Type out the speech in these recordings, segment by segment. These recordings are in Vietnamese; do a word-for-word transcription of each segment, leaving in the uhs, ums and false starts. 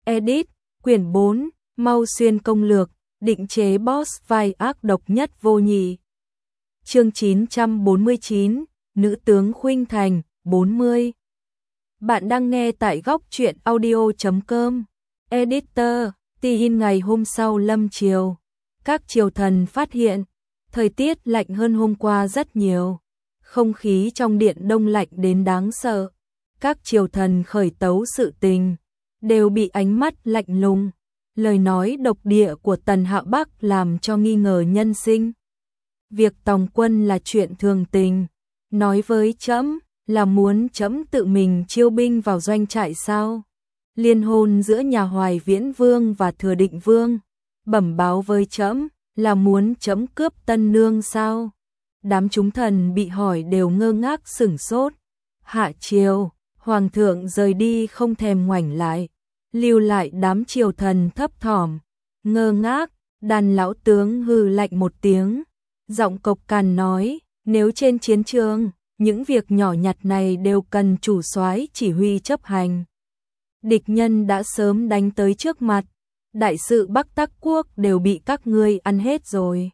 Edit, quyển bốn, Mau Xuyên công lược, định chế boss vai ác độc nhất vô nhị. Chương chín trăm bốn mươi chín, Nữ tướng Khuynh Thành, bốn mươi. Bạn đang nghe tại góc truyện audio chấm com. Editor, tin ngày hôm sau lâm chiều. Các triều thần phát hiện, thời tiết lạnh hơn hôm qua rất nhiều. Không khí trong điện đông lạnh đến đáng sợ. Các triều thần khởi tấu sự tình, đều bị ánh mắt lạnh lùng. Lời nói độc địa của Tần Hạo Bắc làm cho nghi ngờ nhân sinh. Việc tòng quân là chuyện thường tình. Nói với trẫm là muốn trẫm tự mình chiêu binh vào doanh trại sao? Liên hôn giữa nhà Hoài Viễn Vương và Thừa Định Vương. Bẩm báo với trẫm là muốn trẫm cướp Tân Nương sao? Đám chúng thần bị hỏi đều ngơ ngác sửng sốt. Hạ triều, hoàng thượng rời đi không thèm ngoảnh lại, lưu lại đám triều thần thấp thỏm, ngơ ngác. Đàn lão tướng hừ lạnh một tiếng, giọng cộc cằn nói, nếu trên chiến trường, những việc nhỏ nhặt này đều cần chủ soái chỉ huy chấp hành. Địch nhân đã sớm đánh tới trước mặt, đại sự Bắc Tắc Quốc đều bị các ngươi ăn hết rồi.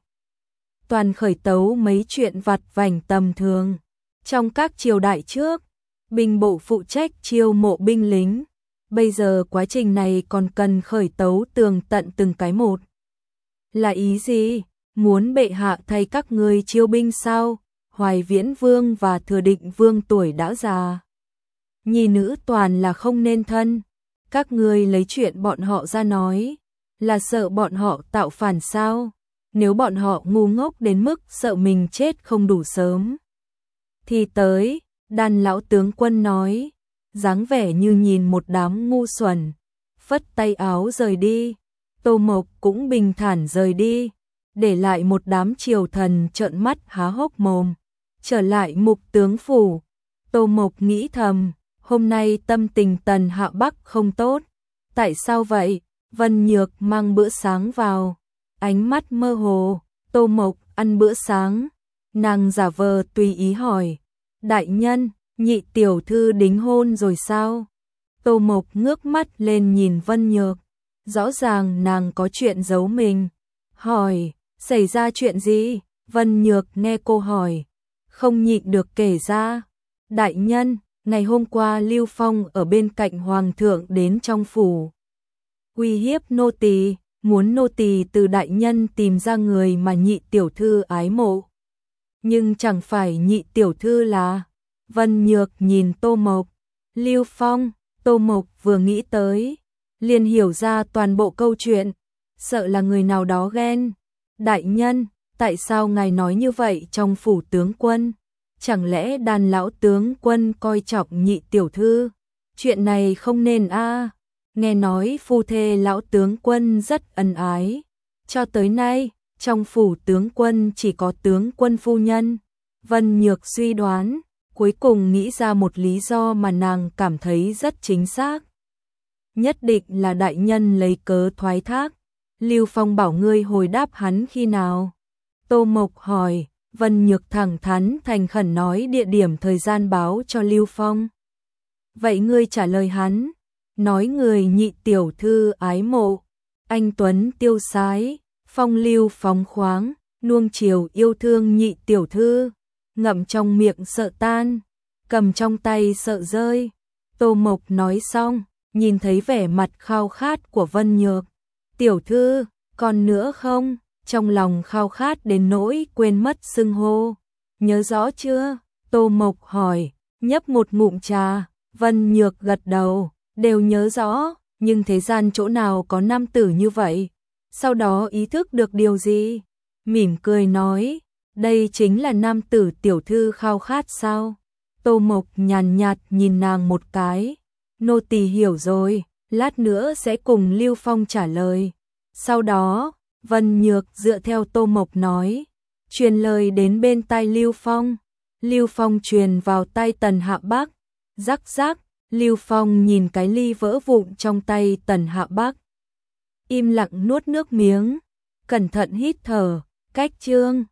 Toàn khởi tấu mấy chuyện vặt vảnh tầm thường. Trong các triều đại trước, binh bộ phụ trách chiêu mộ binh lính. Bây giờ quá trình này còn cần khởi tấu tường tận từng cái một. Là ý gì? Muốn bệ hạ thay các ngươi chiêu binh sao? Hoài Viễn Vương và Thừa Định Vương tuổi đã già, nhi nữ toàn là không nên thân. Các ngươi lấy chuyện bọn họ ra nói, là sợ bọn họ tạo phản sao? Nếu bọn họ ngu ngốc đến mức sợ mình chết không đủ sớm, thì tới. Đàn lão tướng quân nói, dáng vẻ như nhìn một đám ngu xuẩn, phất tay áo rời đi. Tô Mộc cũng bình thản rời đi, để lại một đám triều thần trợn mắt há hốc mồm. Trở lại mục tướng phủ, Tô Mộc nghĩ thầm, hôm nay tâm tình Tần Hạo Bắc không tốt. Tại sao vậy? Vân Nhược mang bữa sáng vào, ánh mắt mơ hồ. Tô Mộc ăn bữa sáng, nàng giả vờ tùy ý hỏi, đại nhân, nhị tiểu thư đính hôn rồi sao? Tô Mộc ngước mắt lên nhìn Vân Nhược, rõ ràng nàng có chuyện giấu mình. Hỏi, xảy ra chuyện gì? Vân Nhược nghe cô hỏi, không nhịn được kể ra. Đại nhân, ngày hôm qua Lưu Phong ở bên cạnh hoàng thượng đến trong phủ, uy hiếp nô tỳ, muốn nô tỳ từ đại nhân tìm ra người mà nhị tiểu thư ái mộ. Nhưng chẳng phải nhị tiểu thư là... Vân Nhược nhìn Tô Mộc. Lưu Phong. Tô Mộc vừa nghĩ tới, liền hiểu ra toàn bộ câu chuyện. Sợ là người nào đó ghen. Đại nhân, tại sao ngài nói như vậy trong phủ tướng quân? Chẳng lẽ đàn lão tướng quân coi trọng nhị tiểu thư? Chuyện này không nên a. À. Nghe nói phu thê lão tướng quân rất ân ái. Cho tới nay, trong phủ tướng quân chỉ có tướng quân phu nhân. Vân Nhược suy đoán, cuối cùng nghĩ ra một lý do mà nàng cảm thấy rất chính xác. Nhất định là đại nhân lấy cớ thoái thác. Lưu Phong bảo ngươi hồi đáp hắn khi nào? Tô Mộc hỏi. Vân Nhược thẳng thắn thành khẩn nói địa điểm thời gian báo cho Lưu Phong. Vậy ngươi trả lời hắn, nói người nhị tiểu thư ái mộ, anh tuấn tiêu sái, phong lưu phóng khoáng, nuông chiều yêu thương nhị tiểu thư, ngậm trong miệng sợ tan, cầm trong tay sợ rơi. Tô Mộc nói xong, nhìn thấy vẻ mặt khao khát của Vân Nhược. Tiểu thư, còn nữa không? Trong lòng khao khát đến nỗi quên mất xưng hô. Nhớ rõ chưa? Tô Mộc hỏi, nhấp một ngụm trà. Vân Nhược gật đầu, đều nhớ rõ, nhưng thế gian chỗ nào có nam tử như vậy? Sau đó ý thức được điều gì? Mỉm cười nói, đây chính là nam tử tiểu thư khao khát sao? Tô Mộc nhàn nhạt nhìn nàng một cái. Nô tỳ hiểu rồi, lát nữa sẽ cùng Lưu Phong trả lời. Sau đó, Vân Nhược dựa theo Tô Mộc nói, truyền lời đến bên tai Lưu Phong. Lưu Phong truyền vào tai Tần Hạo Bắc. Rắc rắc, Lưu Phong nhìn cái ly vỡ vụn trong tay Tần Hạo Bắc, im lặng nuốt nước miếng, cẩn thận hít thở. Cách chương